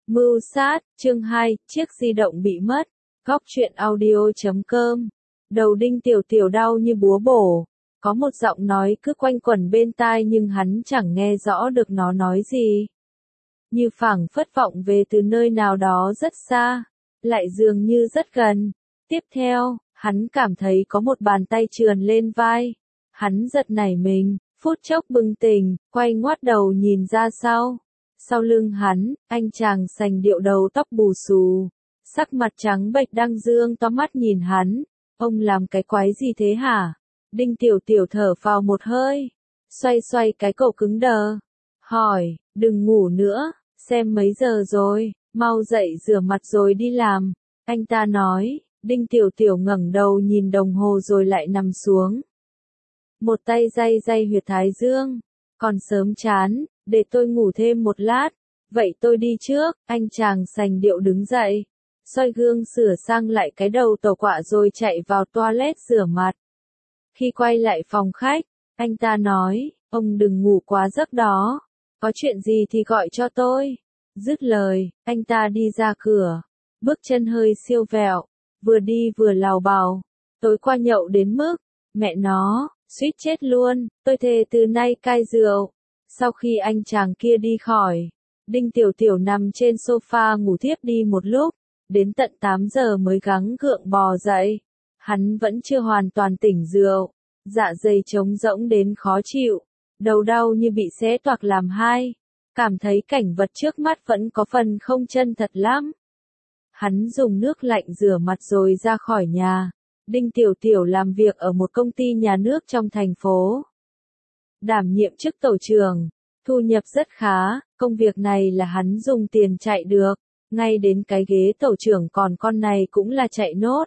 Mưu sát, chương 2, chiếc di động bị mất. Góc truyện audio.com. Đầu Đinh Tiểu Tiểu đau như búa bổ. Có một giọng nói cứ quanh quẩn bên tai nhưng hắn chẳng nghe rõ được nó nói gì. Như phảng phất vọng về từ nơi nào đó rất xa, lại dường như rất gần. Tiếp theo, hắn cảm thấy có một bàn tay trườn lên vai. Hắn giật nảy mình, phút chốc bừng tỉnh, quay ngoắt đầu nhìn ra sau. Sau lưng hắn, anh chàng sành điệu đầu tóc bù xù, sắc mặt trắng bệch đang dương to mắt nhìn hắn. Ông làm cái quái gì thế hả? Đinh Tiểu Tiểu thở phào một hơi, xoay xoay cái cổ cứng đờ, hỏi, đừng ngủ nữa, xem mấy giờ rồi, mau dậy rửa mặt rồi đi làm. Anh ta nói. Đinh Tiểu Tiểu ngẩng đầu nhìn đồng hồ rồi lại nằm xuống. Một tay day day huyệt thái dương. Còn sớm chán, để tôi ngủ thêm một lát. Vậy tôi đi trước. Anh chàng sành điệu đứng dậy, soi gương sửa sang lại cái đầu tàu quạ rồi chạy vào toilet rửa mặt. Khi quay lại phòng khách, anh ta nói, ông đừng ngủ quá giấc đó. Có chuyện gì thì gọi cho tôi. Dứt lời, anh ta đi ra cửa, bước chân hơi siêu vẹo. Vừa đi vừa lào bào, tối qua nhậu đến mức, mẹ nó, suýt chết luôn, tôi thề từ nay cai rượu. Sau khi anh chàng kia đi khỏi, Đinh Tiểu Tiểu nằm trên sofa ngủ thiếp đi một lúc, đến tận 8 giờ mới gắng gượng bò dậy. Hắn vẫn chưa hoàn toàn tỉnh rượu, dạ dày trống rỗng đến khó chịu, đầu đau như bị xé toạc làm hai, cảm thấy cảnh vật trước mắt vẫn có phần không chân thật lắm. Hắn dùng nước lạnh rửa mặt rồi ra khỏi nhà. Đinh Tiểu Tiểu làm việc ở một công ty nhà nước trong thành phố. Đảm nhiệm chức tổ trưởng, thu nhập rất khá, công việc này là hắn dùng tiền chạy được, ngay đến cái ghế tổ trưởng còn con này cũng là chạy nốt.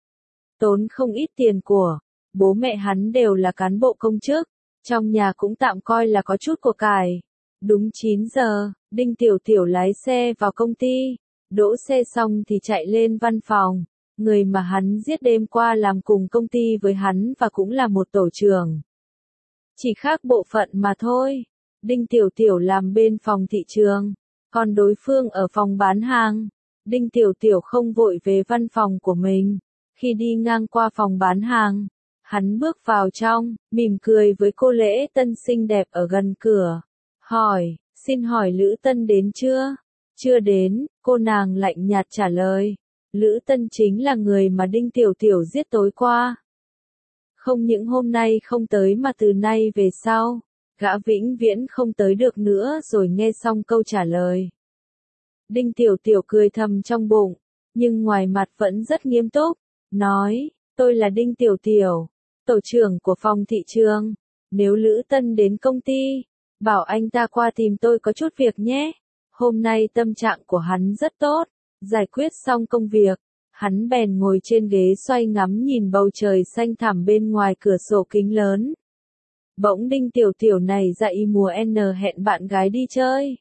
Tốn không ít tiền của, bố mẹ hắn đều là cán bộ công chức, trong nhà cũng tạm coi là có chút của cải. Đúng 9 giờ, Đinh Tiểu Tiểu lái xe vào công ty. Đỗ xe xong thì chạy lên văn phòng, người mà hắn giết đêm qua làm cùng công ty với hắn và cũng là một tổ trưởng. Chỉ khác bộ phận mà thôi. Đinh Tiểu Tiểu làm bên phòng thị trường, còn đối phương ở phòng bán hàng. Đinh Tiểu Tiểu không vội về văn phòng của mình. Khi đi ngang qua phòng bán hàng, hắn bước vào trong, mỉm cười với cô lễ tân xinh đẹp ở gần cửa. Hỏi, xin hỏi Lữ Tân đến chưa? Chưa đến, cô nàng lạnh nhạt trả lời. Lữ Tân chính là người mà Đinh Tiểu Tiểu giết tối qua. Không những hôm nay không tới mà từ nay về sau, gã vĩnh viễn không tới được nữa. Rồi nghe xong câu trả lời, Đinh Tiểu Tiểu cười thầm trong bụng, nhưng ngoài mặt vẫn rất nghiêm túc, nói, tôi là Đinh Tiểu Tiểu, tổ trưởng của phòng thị trường. Nếu Lữ Tân đến công ty, bảo anh ta qua tìm tôi có chút việc nhé. Hôm nay tâm trạng của hắn rất tốt, giải quyết xong công việc, hắn bèn ngồi trên ghế xoay ngắm nhìn bầu trời xanh thẳm bên ngoài cửa sổ kính lớn. Bỗng Đinh Tiểu Tiểu này dậy mùa N hẹn bạn gái đi chơi.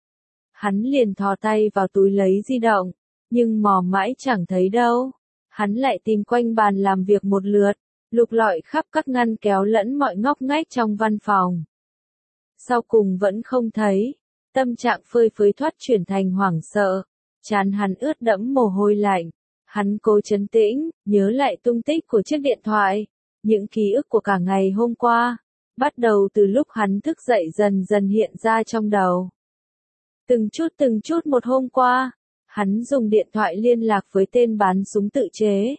Hắn liền thò tay vào túi lấy di động, nhưng mò mãi chẳng thấy đâu. Hắn lại tìm quanh bàn làm việc một lượt, lục lọi khắp các ngăn kéo lẫn mọi ngóc ngách trong văn phòng. Sau cùng vẫn không thấy. Tâm trạng phơi phới thoát chuyển thành hoảng sợ, trán hắn ướt đẫm mồ hôi lạnh. Hắn cố trấn tĩnh, nhớ lại tung tích của chiếc điện thoại, những ký ức của cả ngày hôm qua, bắt đầu từ lúc hắn thức dậy dần dần hiện ra trong đầu. Từng chút một hôm qua, hắn dùng điện thoại liên lạc với tên bán súng tự chế.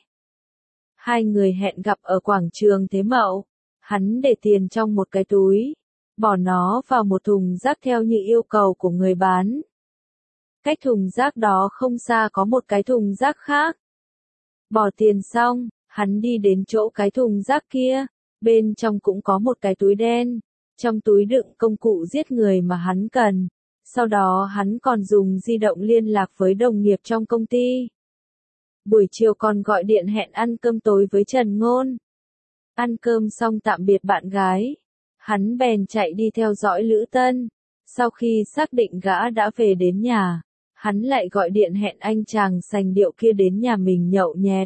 Hai người hẹn gặp ở quảng trường Thế Mậu, hắn để tiền trong một cái túi, bỏ nó vào một thùng rác theo như yêu cầu của người bán. Cách thùng rác đó không xa có một cái thùng rác khác. Bỏ tiền xong, hắn đi đến chỗ cái thùng rác kia, bên trong cũng có một cái túi đen, trong túi đựng công cụ giết người mà hắn cần. Sau đó hắn còn dùng di động liên lạc với đồng nghiệp trong công ty. Buổi chiều còn gọi điện hẹn ăn cơm tối với Trần Ngôn. Ăn cơm xong tạm biệt bạn gái, hắn bèn chạy đi theo dõi Lữ Tân. Sau khi xác định gã đã về đến nhà, hắn lại gọi điện hẹn anh chàng sành điệu kia đến nhà mình nhậu nhẹt.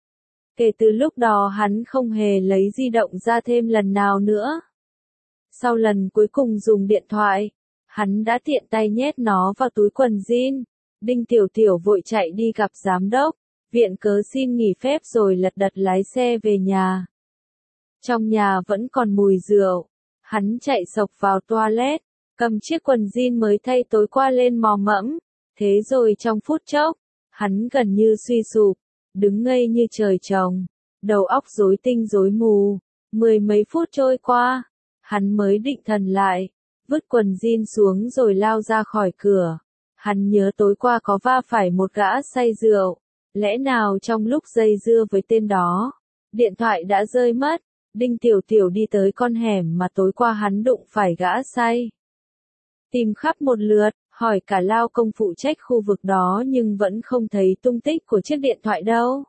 Kể từ lúc đó hắn không hề lấy di động ra thêm lần nào nữa. Sau lần cuối cùng dùng điện thoại, hắn đã tiện tay nhét nó vào túi quần jean, Đinh Tiểu Tiểu vội chạy đi gặp giám đốc, viện cớ xin nghỉ phép rồi lật đật lái xe về nhà. Trong nhà vẫn còn mùi rượu, hắn chạy xộc vào toilet, cầm chiếc quần jean mới thay tối qua lên mò mẫm, thế rồi trong phút chốc, hắn gần như suy sụp, đứng ngây như trời trồng, đầu óc rối tinh rối mù. Mười mấy phút trôi qua, hắn mới định thần lại, vứt quần jean xuống rồi lao ra khỏi cửa. Hắn nhớ tối qua có va phải một gã say rượu, lẽ nào trong lúc dây dưa với tên đó, điện thoại đã rơi mất. Đinh Tiểu Tiểu đi tới con hẻm mà tối qua hắn đụng phải gã say. Tìm khắp một lượt, hỏi cả lao công phụ trách khu vực đó nhưng vẫn không thấy tung tích của chiếc điện thoại đâu.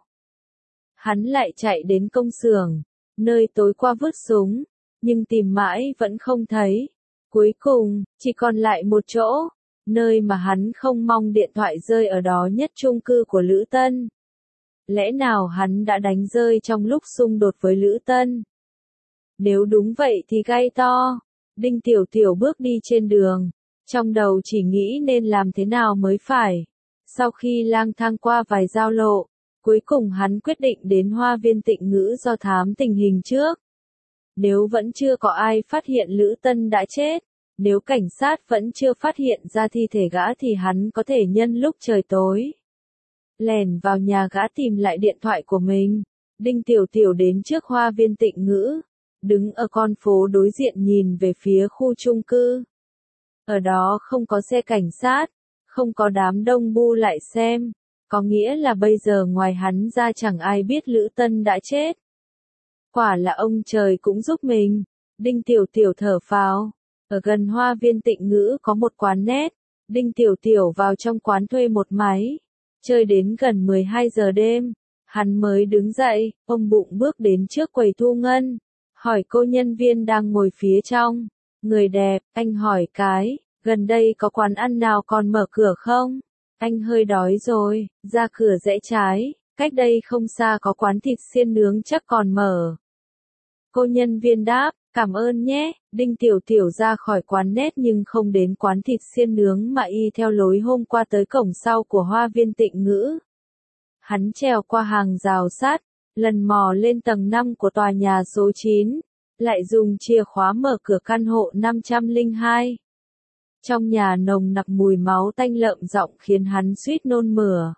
Hắn lại chạy đến công xưởng, nơi tối qua vứt súng, nhưng tìm mãi vẫn không thấy. Cuối cùng, chỉ còn lại một chỗ, nơi mà hắn không mong điện thoại rơi ở đó nhất, chung cư của Lữ Tân. Lẽ nào hắn đã đánh rơi trong lúc xung đột với Lữ Tân? Nếu đúng vậy thì gai to. Đinh Tiểu Tiểu bước đi trên đường, trong đầu chỉ nghĩ nên làm thế nào mới phải. Sau khi lang thang qua vài giao lộ, cuối cùng hắn quyết định đến Hoa Viên Tịnh Ngữ do thám tình hình trước. Nếu vẫn chưa có ai phát hiện Lữ Tân đã chết, nếu cảnh sát vẫn chưa phát hiện ra thi thể gã thì hắn có thể nhân lúc trời tối, lẻn vào nhà gã tìm lại điện thoại của mình. Đinh Tiểu Tiểu đến trước Hoa Viên Tịnh Ngữ, đứng ở con phố đối diện nhìn về phía khu chung cư. Ở đó không có xe cảnh sát, không có đám đông bu lại xem, có nghĩa là bây giờ ngoài hắn ra chẳng ai biết Lữ Tân đã chết. Quả là ông trời cũng giúp mình. Đinh Tiểu Tiểu thở phào. Ở gần Hoa Viên Tịnh Ngữ có một quán net. Đinh Tiểu Tiểu vào trong quán thuê một máy. Chơi đến gần 12 giờ đêm, hắn mới đứng dậy, ôm bụng bước đến trước quầy thu ngân. Hỏi cô nhân viên đang ngồi phía trong. Người đẹp, anh hỏi cái, gần đây có quán ăn nào còn mở cửa không? Anh hơi đói rồi, ra cửa rẽ trái, cách đây không xa có quán thịt xiên nướng chắc còn mở. Cô nhân viên đáp, cảm ơn nhé. Đinh Tiểu Tiểu ra khỏi quán net nhưng không đến quán thịt xiên nướng mà y theo lối hôm qua tới cổng sau của Hoa Viên Tịnh Ngữ. Hắn trèo qua hàng rào sắt, lần mò lên tầng 5 của tòa nhà số 9, lại dùng chìa khóa mở cửa căn hộ 502. Trong nhà nồng nặc mùi máu tanh lợm giọng khiến hắn suýt nôn mửa.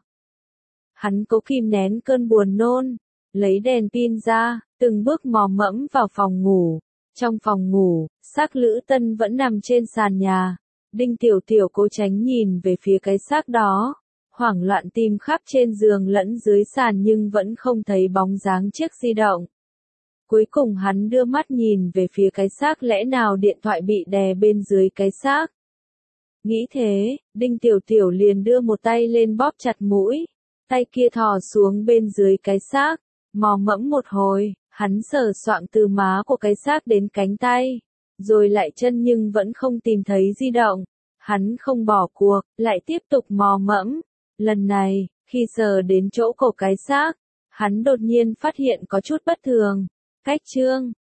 Hắn cố kìm nén cơn buồn nôn, lấy đèn pin ra, từng bước mò mẫm vào phòng ngủ. Trong phòng ngủ, xác Lữ Tân vẫn nằm trên sàn nhà. Đinh Tiểu Tiểu cố tránh nhìn về phía cái xác đó, hoảng loạn tìm khắp trên giường lẫn dưới sàn nhưng vẫn không thấy bóng dáng chiếc di động. Cuối cùng hắn đưa mắt nhìn về phía cái xác, lẽ nào điện thoại bị đè bên dưới cái xác. Nghĩ thế, Đinh Tiểu Tiểu liền đưa một tay lên bóp chặt mũi, tay kia thò xuống bên dưới cái xác, mò mẫm một hồi, hắn sờ soạng từ má của cái xác đến cánh tay, rồi lại chân nhưng vẫn không tìm thấy di động. Hắn không bỏ cuộc, lại tiếp tục mò mẫm. Lần này, khi sờ đến chỗ cổ cái xác, hắn đột nhiên phát hiện có chút bất thường. Cách chương